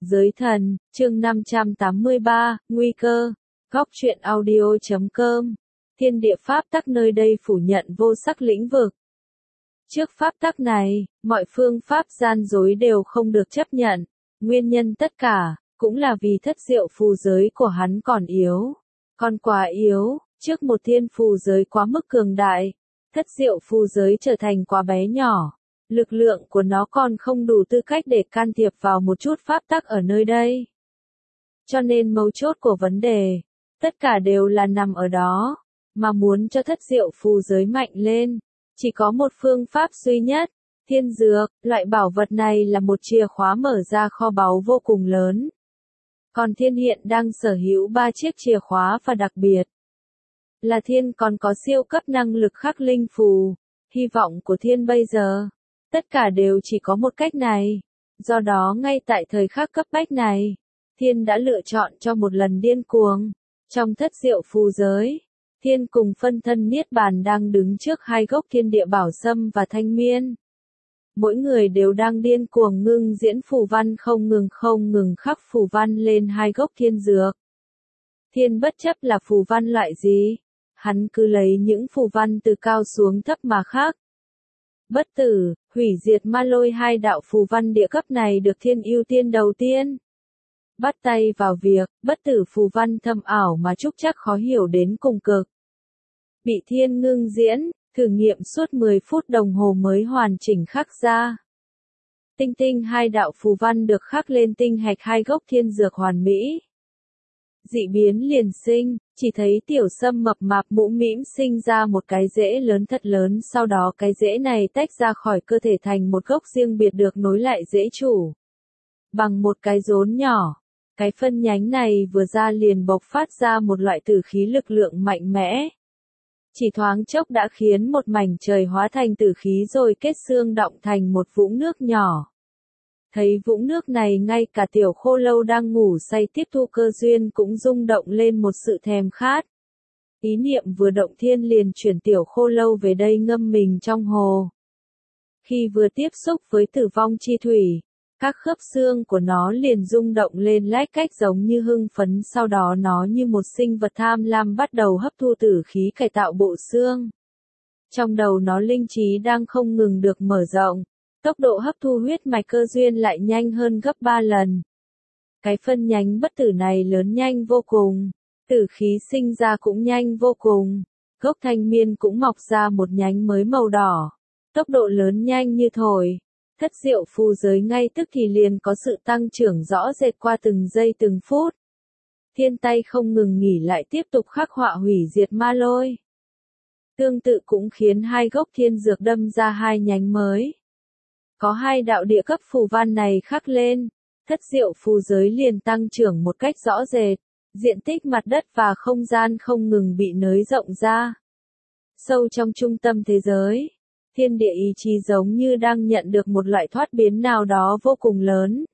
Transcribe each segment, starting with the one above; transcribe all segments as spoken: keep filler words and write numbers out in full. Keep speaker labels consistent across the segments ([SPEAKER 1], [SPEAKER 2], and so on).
[SPEAKER 1] Giới thần, chương năm trăm tám mươi ba, nguy cơ. Góc truyện audio chấm com. Thiên địa pháp tắc nơi đây phủ nhận vô sắc lĩnh vực. Trước pháp tắc này, mọi phương pháp gian dối đều không được chấp nhận. Nguyên nhân tất cả, cũng là vì thất diệu phù giới của hắn còn yếu. Còn quá yếu, trước một thiên phù giới quá mức cường đại. Thất diệu phù giới trở thành quá bé nhỏ. Lực lượng của nó còn không đủ tư cách để can thiệp vào một chút pháp tắc ở nơi đây. Cho nên mấu chốt của vấn đề, tất cả đều là nằm ở đó, mà muốn cho thất diệu phù giới mạnh lên, chỉ có một phương pháp duy nhất, thiên dược, loại bảo vật này là một chìa khóa mở ra kho báu vô cùng lớn. Còn thiên hiện đang sở hữu ba chiếc chìa khóa và đặc biệt là thiên còn có siêu cấp năng lực khắc linh phù, hy vọng của thiên bây giờ. Tất cả đều chỉ có một cách này, do đó ngay tại thời khắc cấp bách này, thiên đã lựa chọn cho một lần điên cuồng. Trong thất diệu phù giới, thiên cùng phân thân niết bàn đang đứng trước hai gốc thiên địa bảo sâm và thanh miên. Mỗi người đều đang điên cuồng ngưng diễn phù văn không ngừng không ngừng khắc phù văn lên hai gốc thiên dược. Thiên bất chấp là phù văn loại gì, hắn cứ lấy những phù văn từ cao xuống thấp mà khắc. Bất tử, hủy diệt ma lôi hai đạo phù văn địa cấp này được thiên ưu tiên đầu tiên. Bắt tay vào việc, bất tử phù văn thâm ảo mà trúc chắc khó hiểu đến cùng cực. Bị thiên ngưng diễn, thử nghiệm suốt mười phút đồng hồ mới hoàn chỉnh khắc ra. Tinh tinh hai đạo phù văn được khắc lên tinh hạch hai gốc thiên dược hoàn mỹ. Dị biến liền sinh, chỉ thấy tiểu sâm mập mạp mũm mĩm sinh ra một cái rễ lớn thật lớn, sau đó cái rễ này tách ra khỏi cơ thể thành một gốc riêng biệt được nối lại rễ chủ. Bằng một cái rốn nhỏ, cái phân nhánh này vừa ra liền bộc phát ra một loại tử khí lực lượng mạnh mẽ. Chỉ thoáng chốc đã khiến một mảnh trời hóa thành tử khí rồi kết xương động thành một vũng nước nhỏ. Thấy vũng nước này ngay cả tiểu khô lâu đang ngủ say tiếp thu cơ duyên cũng rung động lên một sự thèm khát. Ý niệm vừa động thiên liền chuyển tiểu khô lâu về đây ngâm mình trong hồ. Khi vừa tiếp xúc với tử vong chi thủy, các khớp xương của nó liền rung động lên lách cách giống như hưng phấn, sau đó nó như một sinh vật tham lam bắt đầu hấp thu tử khí cải tạo bộ xương. Trong đầu nó linh trí đang không ngừng được mở rộng. Tốc độ hấp thu huyết mạch cơ duyên lại nhanh hơn gấp ba lần. Cái phân nhánh bất tử này lớn nhanh vô cùng, tử khí sinh ra cũng nhanh vô cùng, gốc thanh miên cũng mọc ra một nhánh mới màu đỏ, tốc độ lớn nhanh như thổi. Thất diệu phù giới ngay tức thì liền có sự tăng trưởng rõ rệt qua từng giây từng phút. Thiên tay không ngừng nghỉ lại tiếp tục khắc họa hủy diệt ma lôi. Tương tự cũng khiến hai gốc thiên dược đâm ra hai nhánh mới. Có hai đạo địa cấp phù văn này khắc lên, thất diệu phù giới liền tăng trưởng một cách rõ rệt, diện tích mặt đất và không gian không ngừng bị nới rộng ra. Sâu trong trung tâm thế giới, thiên địa ý chí giống như đang nhận được một loại thoát biến nào đó vô cùng lớn.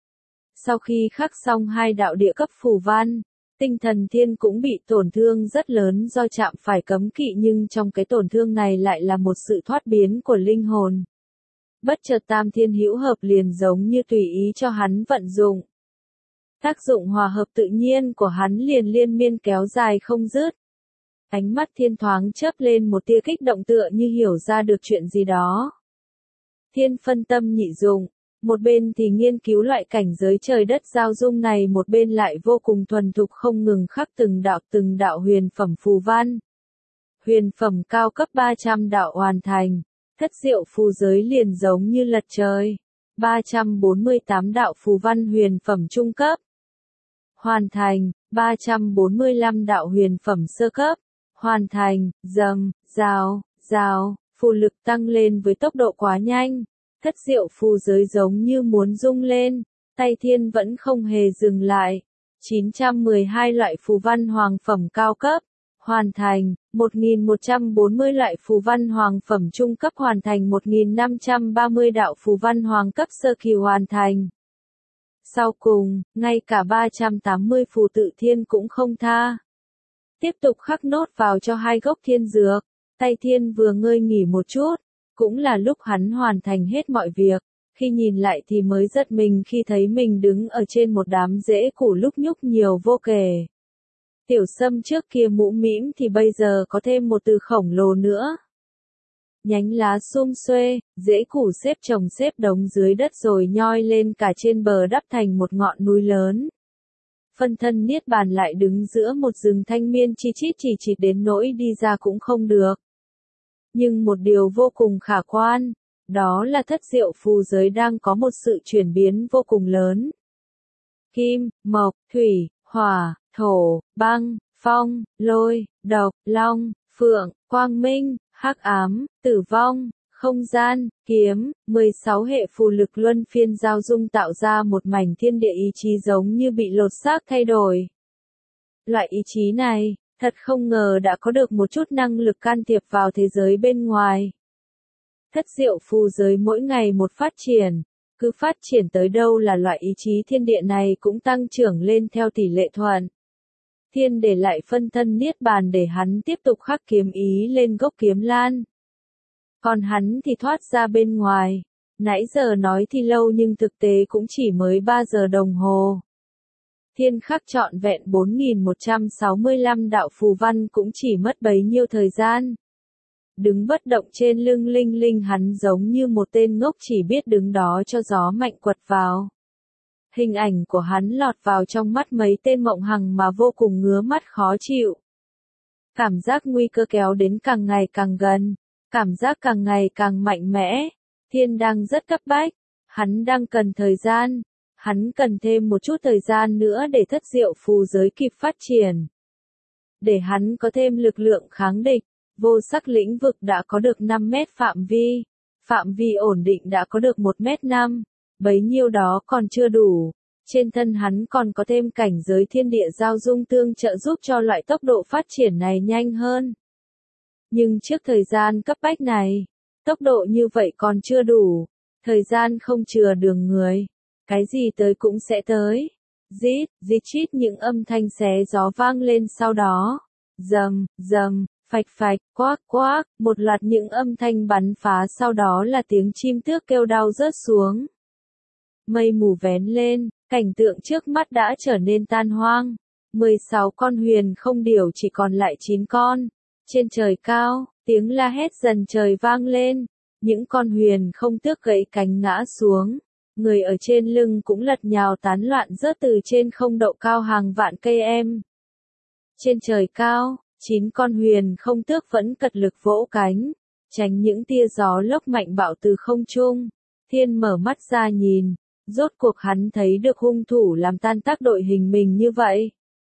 [SPEAKER 1] Sau khi khắc xong hai đạo địa cấp phù văn, tinh thần thiên cũng bị tổn thương rất lớn do chạm phải cấm kỵ, nhưng trong cái tổn thương này lại là một sự thoát biến của linh hồn. Bất chợt tam thiên hữu hợp liền giống như tùy ý cho hắn vận dụng. Tác dụng hòa hợp tự nhiên của hắn liền liên miên kéo dài không dứt. Ánh mắt thiên thoáng chớp lên một tia kích động tựa như hiểu ra được chuyện gì đó. Thiên phân tâm nhị dụng, một bên thì nghiên cứu loại cảnh giới trời đất giao dung này, một bên lại vô cùng thuần thục không ngừng khắc từng đạo từng đạo huyền phẩm phù văn. Huyền phẩm cao cấp ba trăm đạo hoàn thành. Thất diệu phù giới liền giống như lật trời. ba trăm bốn mươi tám đạo phù văn huyền phẩm trung cấp. Hoàn thành. ba trăm bốn mươi lăm đạo huyền phẩm sơ cấp. Hoàn thành. Dầm, rào, rào. Phù lực tăng lên với tốc độ quá nhanh. Thất diệu phù giới giống như muốn rung lên. Tay thiên vẫn không hề dừng lại. chín trăm mười hai loại phù văn hoàng phẩm cao cấp. Hoàn thành, một nghìn một trăm bốn mươi loại phù văn hoàng phẩm trung cấp hoàn thành, một nghìn năm trăm ba mươi đạo phù văn hoàng cấp sơ kỳ hoàn thành. Sau cùng, ngay cả ba trăm tám mươi phù tự thiên cũng không tha. Tiếp tục khắc nốt vào cho hai gốc thiên dược, tay thiên vừa ngơi nghỉ một chút, cũng là lúc hắn hoàn thành hết mọi việc. Khi nhìn lại thì mới giật mình khi thấy mình đứng ở trên một đám rễ củ lúc nhúc nhiều vô kể. Tiểu Sâm trước kia mũ mĩm thì bây giờ có thêm một từ khổng lồ nữa. Nhánh lá sum xuê, rễ củ xếp chồng xếp đống dưới đất rồi nhoi lên cả trên bờ đắp thành một ngọn núi lớn. Phân thân Niết Bàn lại đứng giữa một rừng thanh miên chi chít chỉ chịt đến nỗi đi ra cũng không được. Nhưng một điều vô cùng khả quan, đó là thất diệu phù giới đang có một sự chuyển biến vô cùng lớn. Kim, mộc, thủy, hỏa, thổ, băng, phong, lôi, độc, long, phượng, quang minh, hắc ám, tử vong, không gian, kiếm, mười sáu hệ phù lực luân phiên giao dung tạo ra một mảnh thiên địa ý chí giống như bị lột xác thay đổi. Loại ý chí này, thật không ngờ đã có được một chút năng lực can thiệp vào thế giới bên ngoài. Thất diệu phù giới mỗi ngày một phát triển, cứ phát triển tới đâu là loại ý chí thiên địa này cũng tăng trưởng lên theo tỷ lệ thuận. Thiên để lại phân thân Niết Bàn để hắn tiếp tục khắc kiếm ý lên gốc kiếm lan. Còn hắn thì thoát ra bên ngoài. Nãy giờ nói thì lâu nhưng thực tế cũng chỉ mới ba giờ đồng hồ. Thiên khắc trọn vẹn bốn nghìn một trăm sáu mươi lăm đạo phù văn cũng chỉ mất bấy nhiêu thời gian. Đứng bất động trên lưng Linh Linh hắn giống như một tên ngốc chỉ biết đứng đó cho gió mạnh quật vào. Hình ảnh của hắn lọt vào trong mắt mấy tên mộng hằng mà vô cùng ngứa mắt khó chịu. Cảm giác nguy cơ kéo đến càng ngày càng gần, cảm giác càng ngày càng mạnh mẽ. Thiên đang rất cấp bách, hắn đang cần thời gian, hắn cần thêm một chút thời gian nữa để thất diệu phù giới kịp phát triển. Để hắn có thêm lực lượng kháng địch, vô sắc lĩnh vực đã có được năm mét phạm vi, phạm vi ổn định đã có được một mét năm. Bấy nhiêu đó còn chưa đủ, trên thân hắn còn có thêm cảnh giới thiên địa giao dung tương trợ giúp cho loại tốc độ phát triển này nhanh hơn. Nhưng trước thời gian cấp bách này, tốc độ như vậy còn chưa đủ, thời gian không chừa đường người, cái gì tới cũng sẽ tới. Rít, rít chít những âm thanh xé gió vang lên sau đó, rầm, rầm, phạch phạch, quác quác, một loạt những âm thanh bắn phá sau đó là tiếng chim tước kêu đau rớt xuống. Mây mù vén lên, cảnh tượng trước mắt đã trở nên tan hoang. mười sáu con huyền không điểu chỉ còn lại chín con. Trên trời cao, tiếng la hét dần trời vang lên. Những con huyền không tước gãy cánh ngã xuống. Người ở trên lưng cũng lật nhào tán loạn rớt từ trên không độ cao hàng vạn cây em. Trên trời cao, chín con huyền không tước vẫn cật lực vỗ cánh, tránh những tia gió lốc mạnh bạo từ không trung. Thiên mở mắt ra nhìn. Rốt cuộc hắn thấy được hung thủ làm tan tác đội hình mình như vậy.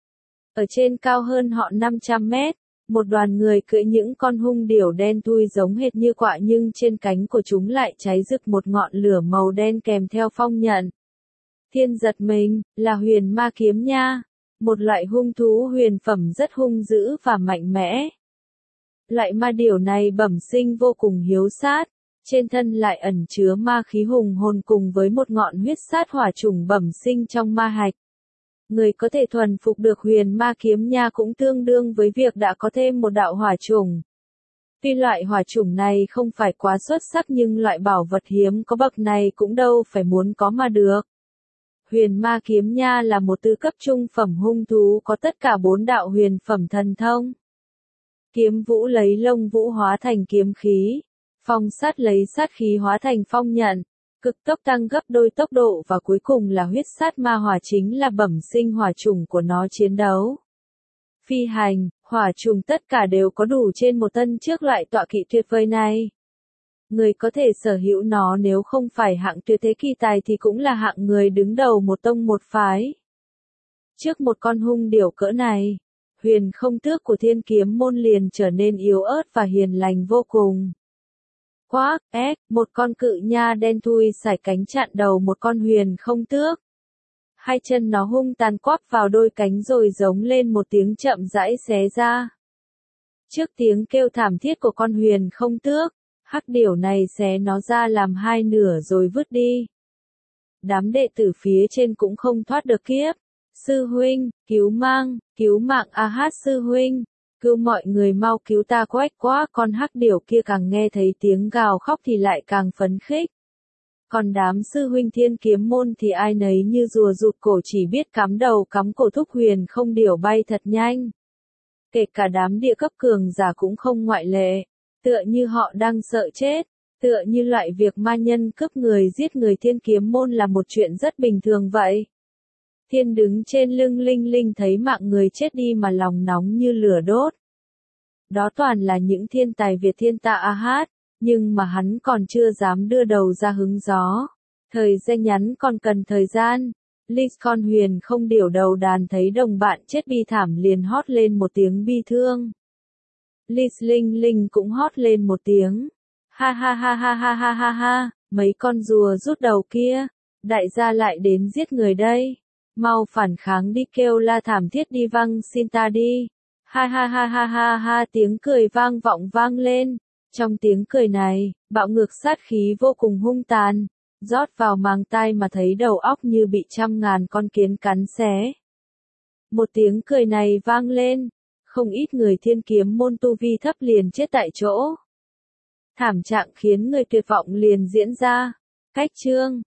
[SPEAKER 1] Ở trên cao hơn họ năm trăm mét, một đoàn người cưỡi những con hung điểu đen thui giống hệt như quạ nhưng trên cánh của chúng lại cháy rực một ngọn lửa màu đen kèm theo phong nhận. Thiên giật mình, là huyền ma kiếm nha, một loại hung thú huyền phẩm rất hung dữ và mạnh mẽ. Loại ma điểu này bẩm sinh vô cùng hiếu sát. Trên thân lại ẩn chứa ma khí hùng hồn cùng với một ngọn huyết sát hỏa chủng bẩm sinh trong ma hạch. Người có thể thuần phục được huyền ma kiếm nha cũng tương đương với việc đã có thêm một đạo hỏa chủng. Tuy loại hỏa chủng này không phải quá xuất sắc nhưng loại bảo vật hiếm có bậc này cũng đâu phải muốn có mà được. Huyền ma kiếm nha là một tứ cấp trung phẩm hung thú có tất cả bốn đạo huyền phẩm thần thông. Kiếm vũ lấy lông vũ hóa thành kiếm khí. Phong sát lấy sát khí hóa thành phong nhận, cực tốc tăng gấp đôi tốc độ và cuối cùng là huyết sát ma hỏa chính là bẩm sinh hỏa chủng của nó chiến đấu. Phi hành, hỏa chủng tất cả đều có đủ trên một tân trước loại tọa kỵ tuyệt vời này. Người có thể sở hữu nó nếu không phải hạng tuyệt thế kỳ tài thì cũng là hạng người đứng đầu một tông một phái. Trước một con hung điểu cỡ này, huyền không tước của thiên kiếm môn liền trở nên yếu ớt và hiền lành vô cùng. Quác, ếch, một con cự nha đen thui sải cánh chặn đầu một con huyền không tước. Hai chân nó hung tàn quắp vào đôi cánh rồi giống lên một tiếng chậm rãi xé ra. Trước tiếng kêu thảm thiết của con huyền không tước, hắc điểu này xé nó ra làm hai nửa rồi vứt đi. Đám đệ tử phía trên cũng không thoát được kiếp. Sư huynh, cứu mang, cứu mạng a hát sư huynh. Cứu mọi người mau cứu ta quách quá, con hắc điểu kia càng nghe thấy tiếng gào khóc thì lại càng phấn khích. Còn đám sư huynh thiên kiếm môn thì ai nấy như rùa rụt cổ chỉ biết cắm đầu cắm cổ thúc huyền không điểu bay thật nhanh. Kể cả đám địa cấp cường giả cũng không ngoại lệ, tựa như họ đang sợ chết, tựa như loại việc ma nhân cướp người giết người thiên kiếm môn là một chuyện rất bình thường vậy. Thiên đứng trên lưng Linh Linh thấy mạng người chết đi mà lòng nóng như lửa đốt. Đó toàn là những thiên tài Việt thiên tạ a hát, nhưng mà hắn còn chưa dám đưa đầu ra hứng gió. Thời gian nhắn còn cần thời gian. Liz con huyền không điểu đầu đàn thấy đồng bạn chết bi thảm liền hót lên một tiếng bi thương. Liz Linh Linh cũng hót lên một tiếng. Ha ha ha ha ha ha ha ha, mấy con rùa rút đầu kia, đại gia lại đến giết người đây. Mau phản kháng đi, kêu la thảm thiết đi, văng xin ta đi. Ha ha ha ha ha ha, tiếng cười vang vọng vang lên. Trong tiếng cười này, bạo ngược sát khí vô cùng hung tàn, rót vào màng tai mà thấy đầu óc như bị trăm ngàn con kiến cắn xé. Một tiếng cười này vang lên, không ít người thiên kiếm môn tu vi thấp liền chết tại chỗ. Thảm trạng khiến người tuyệt vọng liền diễn ra. Cách chương